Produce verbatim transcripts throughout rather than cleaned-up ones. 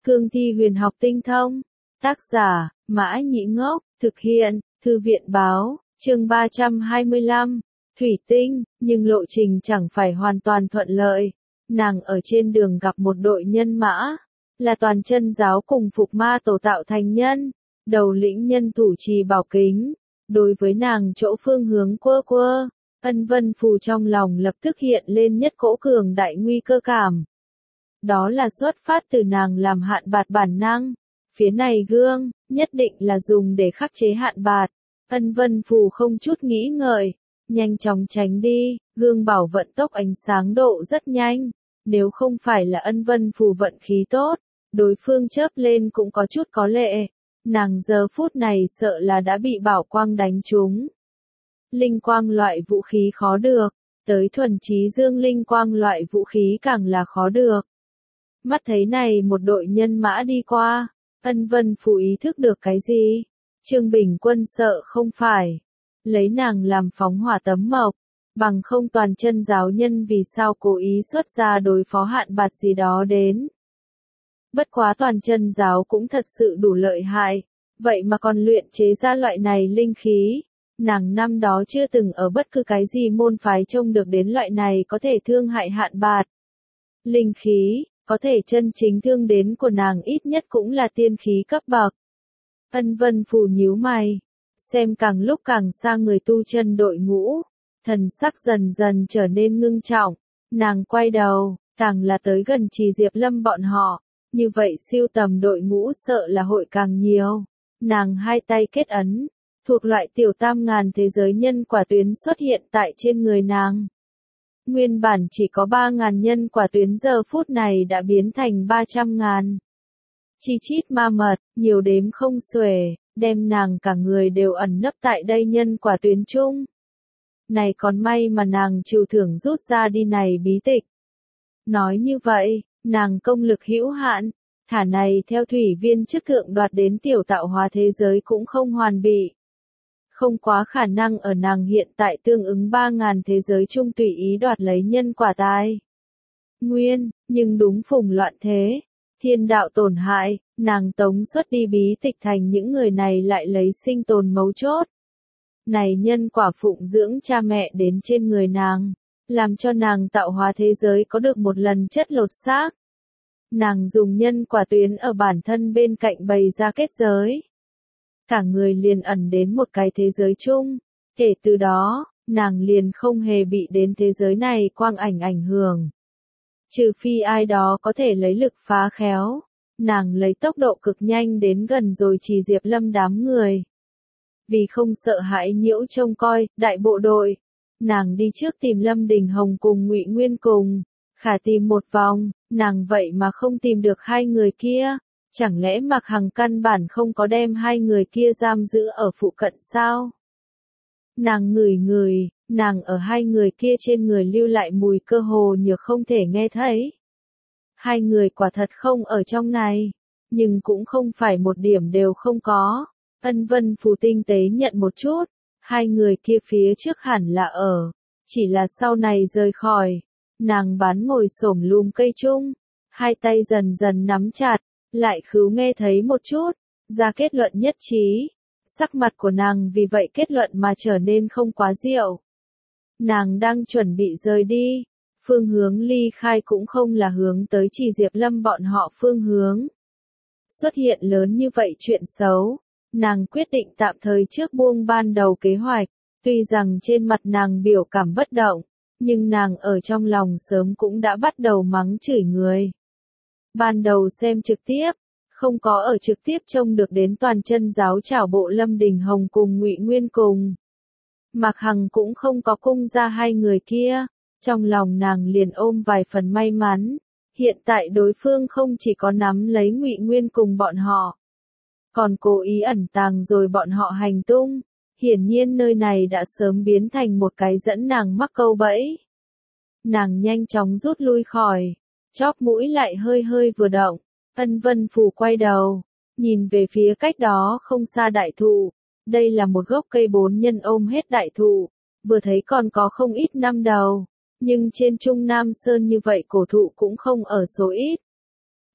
Cương thi huyền học tinh thông. Tác giả, Mã Nhĩ Ngốc, thực hiện, Thư viện Báo, chương ba trăm hai mươi lăm, Thủy Tinh, nhưng lộ trình chẳng phải hoàn toàn thuận lợi. Nàng ở trên đường gặp một đội nhân mã, là toàn chân giáo cùng Phục Ma Tổ tạo thành nhân, đầu lĩnh nhân thủ trì bảo kính. Đối với nàng chỗ phương hướng quơ quơ, Ân Vân Phù trong lòng lập tức hiện lên nhất cỗ cường đại nguy cơ cảm. Đó là xuất phát từ nàng làm hạn bạt bản năng. Phía này gương, nhất định là dùng để khắc chế hạn bạt. Ân Vân Phù không chút nghĩ ngợi, nhanh chóng tránh đi, gương bảo vận tốc ánh sáng độ rất nhanh. Nếu không phải là Ân Vân Phù vận khí tốt, đối phương chớp lên cũng có chút có lệ. Nàng giờ phút này sợ là đã bị bảo quang đánh trúng. Linh quang loại vũ khí khó được, tới thuần trí dương linh quang loại vũ khí càng là khó được. Mắt thấy này một đội nhân mã đi qua, Ân Vân Phù ý thức được cái gì? Trương Bình Quân sợ không phải lấy nàng làm phóng hỏa tấm mộc, bằng không toàn chân giáo nhân vì sao cố ý xuất ra đối phó hạn bạt gì đó đến. Bất quá toàn chân giáo cũng thật sự đủ lợi hại, vậy mà còn luyện chế ra loại này linh khí. Nàng năm đó chưa từng ở bất cứ cái gì môn phái trông được đến loại này có thể thương hại hạn bạt. Linh khí, có thể chân chính thương đến của nàng ít nhất cũng là tiên khí cấp bậc. Ân Vân Phù nhíu mày, xem càng lúc càng xa người tu chân đội ngũ, thần sắc dần dần trở nên ngưng trọng. Nàng quay đầu, càng là tới gần Trì Diệp Lâm bọn họ, như vậy siêu tầm đội ngũ sợ là hội càng nhiều. Nàng hai tay kết ấn, thuộc loại tiểu tam ngàn thế giới nhân quả tuyến xuất hiện tại trên người nàng. Nguyên bản chỉ có ba ngàn nhân quả tuyến giờ phút này đã biến thành ba trăm ngàn. Chi chít ma mật, nhiều đếm không xuể, đem nàng cả người đều ẩn nấp tại đây nhân quả tuyến chung. Này còn may mà nàng trừ thưởng rút ra đi này bí tịch. Nói như vậy, nàng công lực hữu hạn, thả này theo thủy viên chức thượng đoạt đến tiểu tạo hóa thế giới cũng không hoàn bị. Không quá khả năng ở nàng hiện tại tương ứng ba ngàn thế giới chung tùy ý đoạt lấy nhân quả tài. Nguyên, nhưng đúng phùng loạn thế, thiên đạo tổn hại, nàng tống xuất đi bí tịch thành những người này lại lấy sinh tồn mấu chốt. Này nhân quả phụng dưỡng cha mẹ đến trên người nàng, làm cho nàng tạo hóa thế giới có được một lần chất lột xác. Nàng dùng nhân quả tuyến ở bản thân bên cạnh bày ra kết giới. Cả người liền ẩn đến một cái thế giới chung, kể từ đó, nàng liền không hề bị đến thế giới này quang ảnh ảnh hưởng. Trừ phi ai đó có thể lấy lực phá khéo, nàng lấy tốc độ cực nhanh đến gần rồi Trì Diệp Lâm đám người. Vì không sợ hãi nhiễu trông coi, đại bộ đội, nàng đi trước tìm Lâm Đình Hồng cùng Ngụy Nguyên cùng, khả tìm một vòng, nàng vậy mà không tìm được hai người kia. Chẳng lẽ Mạc Hằng căn bản không có đem hai người kia giam giữ ở phụ cận sao? Nàng ngửi ngửi, nàng ở hai người kia trên người lưu lại mùi cơ hồ nhược không thể nghe thấy. Hai người quả thật không ở trong này, nhưng cũng không phải một điểm đều không có. Ân Vân Phù tinh tế nhận một chút, hai người kia phía trước hẳn là ở, chỉ là sau này rời khỏi. Nàng bán ngồi xổm lùm cây chung, hai tay dần dần nắm chặt. Lại khứu nghe thấy một chút, ra kết luận nhất trí. Sắc mặt của nàng vì vậy kết luận mà trở nên không quá diệu. Nàng đang chuẩn bị rời đi, phương hướng ly khai cũng không là hướng tới Trì Diệp Lâm bọn họ phương hướng. Xuất hiện lớn như vậy chuyện xấu, nàng quyết định tạm thời trước buông ban đầu kế hoạch, tuy rằng trên mặt nàng biểu cảm bất động, nhưng nàng ở trong lòng sớm cũng đã bắt đầu mắng chửi người. Ban đầu xem trực tiếp, không có ở trực tiếp trông được đến toàn chân giáo trảo bộ Lâm Đình Hồng cùng Ngụy Nguyên cùng. Mạc Hằng cũng không có cung ra hai người kia, trong lòng nàng liền ôm vài phần may mắn. Hiện tại đối phương không chỉ có nắm lấy Ngụy Nguyên cùng bọn họ, còn cố ý ẩn tàng rồi bọn họ hành tung. Hiển nhiên nơi này đã sớm biến thành một cái dẫn nàng mắc câu bẫy. Nàng nhanh chóng rút lui khỏi. Chóp mũi lại hơi hơi vừa động, Ân Vân Phù quay đầu, nhìn về phía cách đó không xa đại thụ. Đây là một gốc cây bốn nhân ôm hết đại thụ, vừa thấy còn có không ít năm đầu, nhưng trên Trung Nam Sơn như vậy cổ thụ cũng không ở số ít.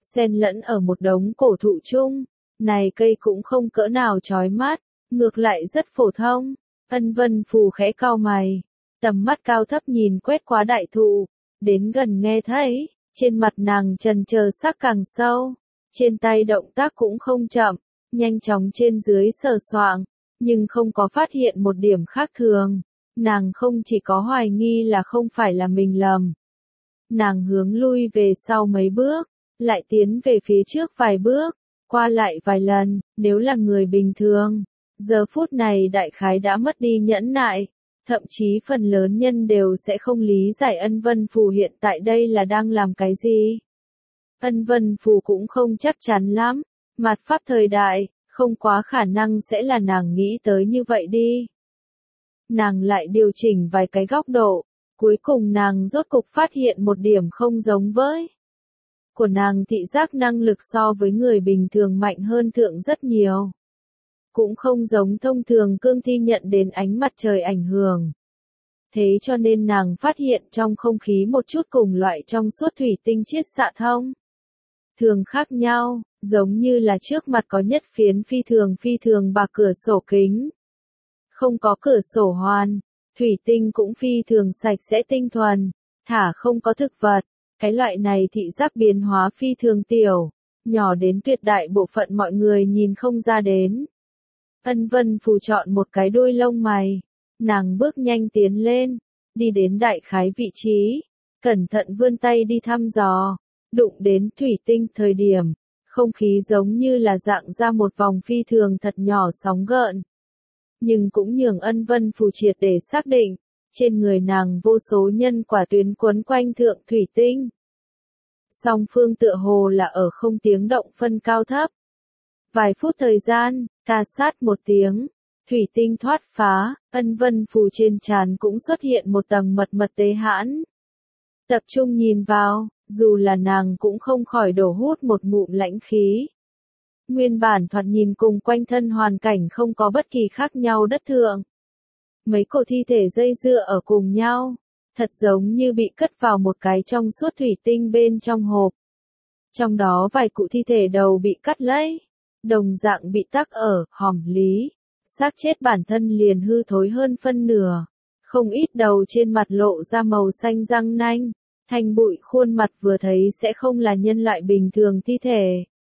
xen lẫn ở một đống cổ thụ chung. Này cây cũng không cỡ nào chói mắt, ngược lại rất phổ thông. Ân Vân Phù khẽ cau mày, tầm mắt cao thấp nhìn quét qua đại thụ, đến gần nghe thấy, trên mặt nàng trần chờ sắc càng sâu, trên tay động tác cũng không chậm, nhanh chóng trên dưới sờ soạng, nhưng không có phát hiện một điểm khác thường. Nàng không chỉ có hoài nghi là không phải là mình lầm. Nàng hướng lui về sau mấy bước, lại tiến về phía trước vài bước, qua lại vài lần, nếu là người bình thường, giờ phút này đại khái đã mất đi nhẫn nại, thậm chí phần lớn nhân đều sẽ không lý giải Ân Vân Phù hiện tại đây là đang làm cái gì. Ân Vân Phù cũng không chắc chắn lắm, mặt pháp thời đại, không quá khả năng sẽ là nàng nghĩ tới như vậy đi. Nàng lại điều chỉnh vài cái góc độ, cuối cùng nàng rốt cục phát hiện một điểm không giống với. Của nàng thị giác năng lực so với người bình thường mạnh hơn thượng rất nhiều. Cũng không giống thông thường cương thi nhận đến ánh mặt trời ảnh hưởng. Thế cho nên nàng phát hiện trong không khí một chút cùng loại trong suốt thủy tinh chiết xạ thông. Thường khác nhau, giống như là trước mặt có nhất phiến phi thường phi thường bạc cửa sổ kính. Không có cửa sổ hoàn, thủy tinh cũng phi thường sạch sẽ tinh thuần, thả không có thực vật. Cái loại này thị giác biến hóa phi thường tiểu, nhỏ đến tuyệt đại bộ phận mọi người nhìn không ra đến. Ân Vân Phù chọn một cái đuôi lông mày, nàng bước nhanh tiến lên, đi đến đại khái vị trí, cẩn thận vươn tay đi thăm dò, đụng đến thủy tinh thời điểm, không khí giống như là dạng ra một vòng phi thường thật nhỏ sóng gợn. Nhưng cũng nhường Ân Vân Phù triệt để xác định, trên người nàng vô số nhân quả tuyến quấn quanh thượng thủy tinh. Song phương tựa hồ là ở không tiếng động phân cao thấp. Vài phút thời gian, ca sát một tiếng, thủy tinh thoát phá, Ân Vân Phù trên trán cũng xuất hiện một tầng mật mật tế hãn. Tập trung nhìn vào, dù là nàng cũng không khỏi đổ hút một ngụm lãnh khí. Nguyên bản thoạt nhìn cùng quanh thân hoàn cảnh không có bất kỳ khác nhau đất thượng. Mấy cổ thi thể dây dưa ở cùng nhau, thật giống như bị cất vào một cái trong suốt thủy tinh bên trong hộp. Trong đó vài cụ thi thể đầu bị cắt lấy, đồng dạng bị tắc ở hòm lý, xác chết bản thân liền hư thối hơn phân nửa, không ít đầu trên mặt lộ ra màu xanh răng nanh, thành bụi khuôn mặt vừa thấy sẽ không là nhân loại bình thường thi thể.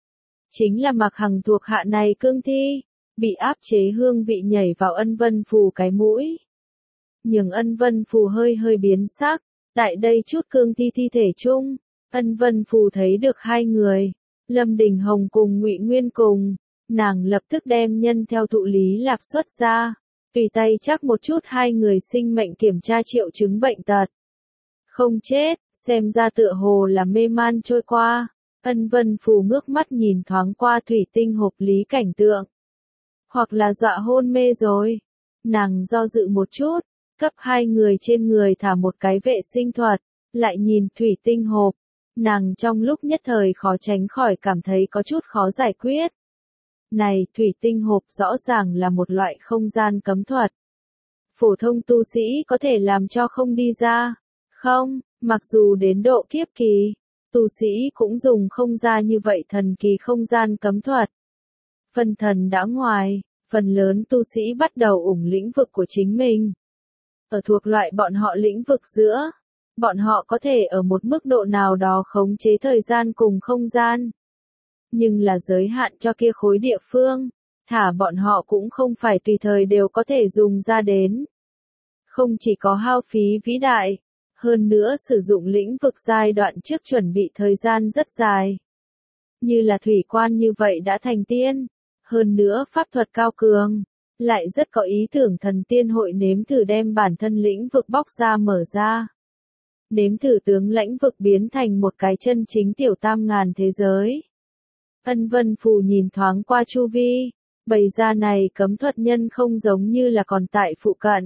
Chính là Mạc Hằng thuộc hạ này cương thi, bị áp chế hương vị nhảy vào Ân Vân Phù cái mũi. Nhưng Ân Vân Phù hơi hơi biến sắc, tại đây chút cương thi thi thể chung, Ân Vân Phù thấy được hai người, Lâm Đình Hồng cùng Ngụy Nguyên cùng, nàng lập tức đem nhân theo thụ lý lạc xuất ra, tùy tay chắc một chút hai người sinh mệnh kiểm tra triệu chứng bệnh tật. Không chết, xem ra tựa hồ là mê man trôi qua. Ân Vân Phù ngước mắt nhìn thoáng qua thủy tinh hộp lý cảnh tượng. Hoặc là dọa hôn mê rồi. Nàng do dự một chút, cấp hai người trên người thả một cái vệ sinh thuật, lại nhìn thủy tinh hộp. Nàng trong lúc nhất thời khó tránh khỏi cảm thấy có chút khó giải quyết. Này, thủy tinh hộp rõ ràng là một loại không gian cấm thuật. Phổ thông tu sĩ có thể làm cho không đi ra. Không, mặc dù đến độ kiếp kỳ, tu sĩ cũng dùng không ra như vậy thần kỳ không gian cấm thuật. Phân thần đã ngoài, phần lớn tu sĩ bắt đầu ủng lĩnh vực của chính mình. Ở thuộc loại bọn họ lĩnh vực giữa, bọn họ có thể ở một mức độ nào đó khống chế thời gian cùng không gian. Nhưng là giới hạn cho kia khối địa phương, thả bọn họ cũng không phải tùy thời đều có thể dùng ra đến. Không chỉ có hao phí vĩ đại, hơn nữa sử dụng lĩnh vực giai đoạn trước chuẩn bị thời gian rất dài. Như là thủy quan như vậy đã thành tiên, hơn nữa pháp thuật cao cường, lại rất có ý tưởng thần tiên hội nếm thử đem bản thân lĩnh vực bóc ra mở ra. Nếm thử tướng lãnh vực biến thành một cái chân chính tiểu tam ngàn thế giới. Ân Vân Phù nhìn thoáng qua chu vi, bày ra này cấm thuật nhân không giống như là còn tại phụ cận.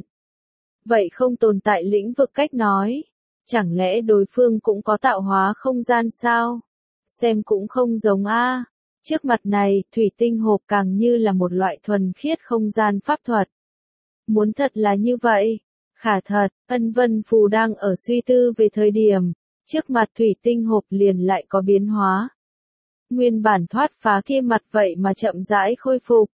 Vậy không tồn tại lĩnh vực cách nói, chẳng lẽ đối phương cũng có tạo hóa không gian sao? Xem cũng không giống a. Trước mặt này, thủy tinh hộp càng như là một loại thuần khiết không gian pháp thuật. Muốn thật là như vậy, khả thật, Ân Vân Phù đang ở suy tư về thời điểm, trước mặt thủy tinh hộp liền lại có biến hóa. nguyên bản thoát phá kia mặt vậy mà chậm rãi khôi phục.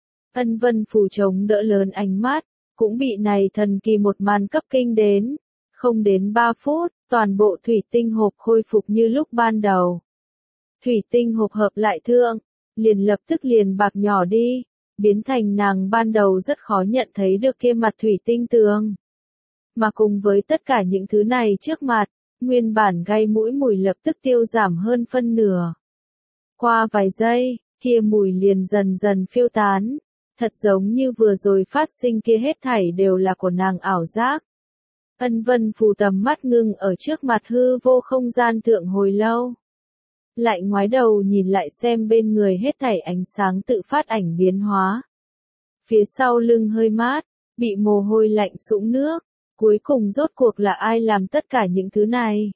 Ân Vân Phù chống đỡ lớn ánh mắt, cũng bị này thần kỳ một màn cấp kinh đến. Không đến ba phút, toàn bộ thủy tinh hộp khôi phục như lúc ban đầu. Thủy tinh hộp hợp lại thượng, liền lập tức liền bạc nhỏ đi, biến thành nàng ban đầu rất khó nhận thấy được kia mặt thủy tinh tường. Mà cùng với tất cả những thứ này trước mặt, nguyên bản gây mũi mùi lập tức tiêu giảm hơn phân nửa. Qua vài giây, kia mùi liền dần dần phiêu tán, thật giống như vừa rồi phát sinh kia hết thảy đều là của nàng ảo giác. Ân Vân Phù tầm mắt ngưng ở trước mặt hư vô không gian thượng hồi lâu. Lại ngoái đầu nhìn lại xem bên người hết thảy ánh sáng tự phát ảnh biến hóa. Phía sau lưng hơi mát, bị mồ hôi lạnh sũng nước, cuối cùng rốt cuộc là ai làm tất cả những thứ này?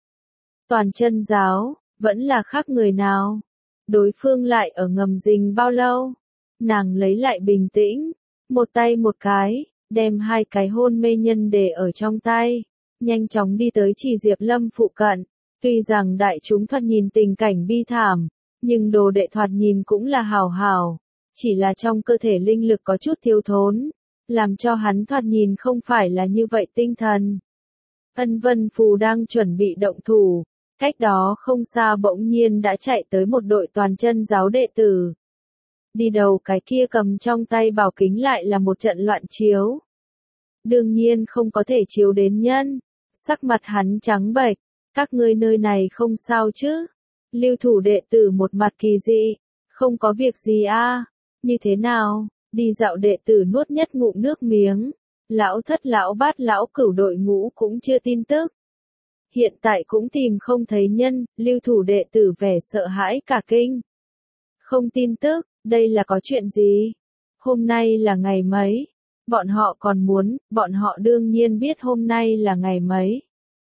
Toàn chân giáo, vẫn là khác người nào? Đối phương lại ở ngầm rình bao lâu? Nàng lấy lại bình tĩnh, một tay một cái, đem hai cái hôn mê nhân để ở trong tay, nhanh chóng đi tới Chỉ Diệp Lâm phụ cận. Tuy rằng đại chúng thoạt nhìn tình cảnh bi thảm, nhưng đồ đệ thoạt nhìn cũng là hào hào, chỉ là trong cơ thể linh lực có chút thiếu thốn, làm cho hắn thoạt nhìn không phải là như vậy tinh thần. Ân Vân Phù đang chuẩn bị động thủ, cách đó không xa bỗng nhiên đã chạy tới một đội toàn chân giáo đệ tử. Đi đầu cái kia cầm trong tay bảo kính lại là một trận loạn chiếu. Đương nhiên không có thể chiếu đến nhân, sắc mặt hắn trắng bệch, các ngươi nơi này không sao chứ? Lưu thủ đệ tử một mặt kỳ dị, không có việc gì a, à? Như thế nào? Đi dạo đệ tử nuốt nhất ngụm nước miếng, lão thất lão bát lão cửu đội ngũ cũng chưa tin tức. Hiện tại cũng tìm không thấy nhân, lưu thủ đệ tử vẻ sợ hãi cả kinh. Không tin tức, đây là có chuyện gì? Hôm nay là ngày mấy? Bọn họ còn muốn, bọn họ đương nhiên biết hôm nay là ngày mấy.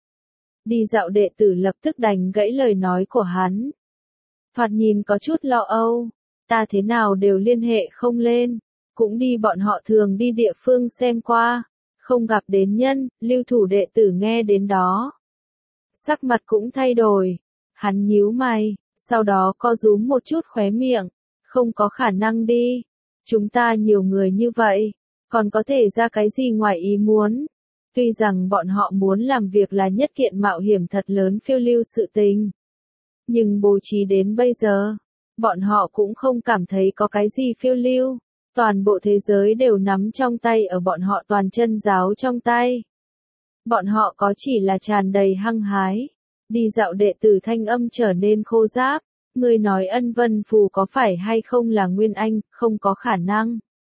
Đi dạo đệ tử lập tức đành gãy lời nói của hắn. Thoạt nhìn có chút lo âu, ta thế nào đều liên hệ không lên, cũng đi bọn họ thường đi địa phương xem qua, không gặp đến nhân, lưu thủ đệ tử nghe đến đó. Sắc mặt cũng thay đổi, hắn nhíu mày, sau đó co rúm một chút khóe miệng, không có khả năng đi, chúng ta nhiều người như vậy, còn có thể ra cái gì ngoài ý muốn. Tuy rằng bọn họ muốn làm việc là nhất kiện mạo hiểm thật lớn phiêu lưu sự tình. Nhưng bố trí đến bây giờ, bọn họ cũng không cảm thấy có cái gì phiêu lưu. Toàn bộ thế giới đều nắm trong tay ở bọn họ toàn chân giáo trong tay. Bọn họ có chỉ là tràn đầy hăng hái. Đi dạo đệ tử thanh âm trở nên khô ráp. Người nói Ân Vân Phù có phải hay không là Nguyên Anh, không có khả năng.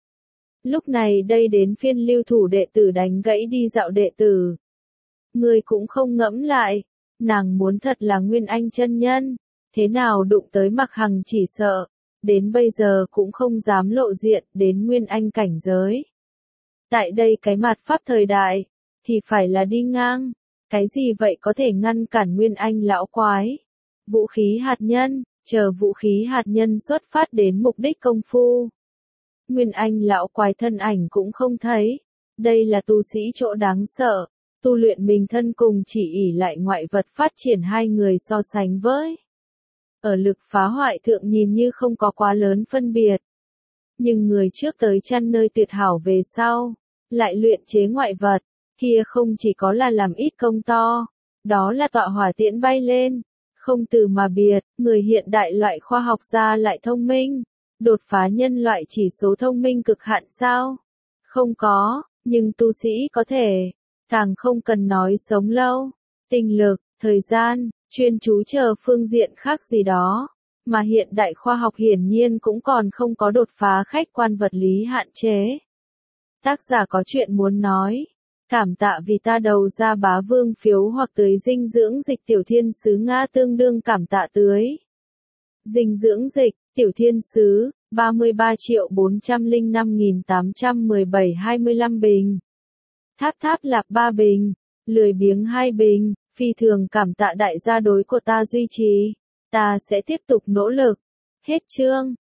Lúc này đây đến phiên lưu thủ đệ tử đánh gãy đi dạo đệ tử. Người cũng không ngẫm lại, nàng muốn thật là Nguyên Anh chân nhân, thế nào đụng tới Mặc Hằng chỉ sợ, đến bây giờ cũng không dám lộ diện đến Nguyên Anh cảnh giới. Tại đây cái mặt pháp thời đại, thì phải là đi ngang, cái gì vậy có thể ngăn cản Nguyên Anh lão quái. Vũ khí hạt nhân, chờ vũ khí hạt nhân xuất phát đến mục đích công phu. Nguyên Anh lão quái thân ảnh cũng không thấy. Đây là tu sĩ chỗ đáng sợ, tu luyện mình thân cùng chỉ ỷ lại ngoại vật phát triển hai người so sánh với. Ở lực phá hoại thượng nhìn như không có quá lớn phân biệt. Nhưng người trước tới chăn nơi tuyệt hảo về sau, lại luyện chế ngoại vật, kia không chỉ có là làm ít công to, đó là tọa hỏa tiễn bay lên. Không từ mà biệt, người hiện đại loại khoa học gia lại thông minh. Đột phá nhân loại chỉ số thông minh cực hạn sao? Không có, nhưng tu sĩ có thể. Càng không cần nói sống lâu, tinh lực, thời gian, chuyên chú chờ phương diện khác gì đó. Mà hiện đại khoa học hiển nhiên cũng còn không có đột phá khách quan vật lý hạn chế. Tác giả có chuyện muốn nói. Cảm tạ vì ta đầu ra bá vương phiếu hoặc tưới dinh dưỡng dịch tiểu thiên sứ Nga tương đương cảm tạ tưới. Dinh dưỡng dịch, tiểu thiên sứ, ba mươi ba triệu bốn trăm lẻ năm nghìn tám trăm mười bảy hai mươi lăm bình. Tháp tháp lạp ba bình, lười biếng hai bình, phi thường cảm tạ đại gia đối của ta duy trì. Ta sẽ tiếp tục nỗ lực. Hết chương.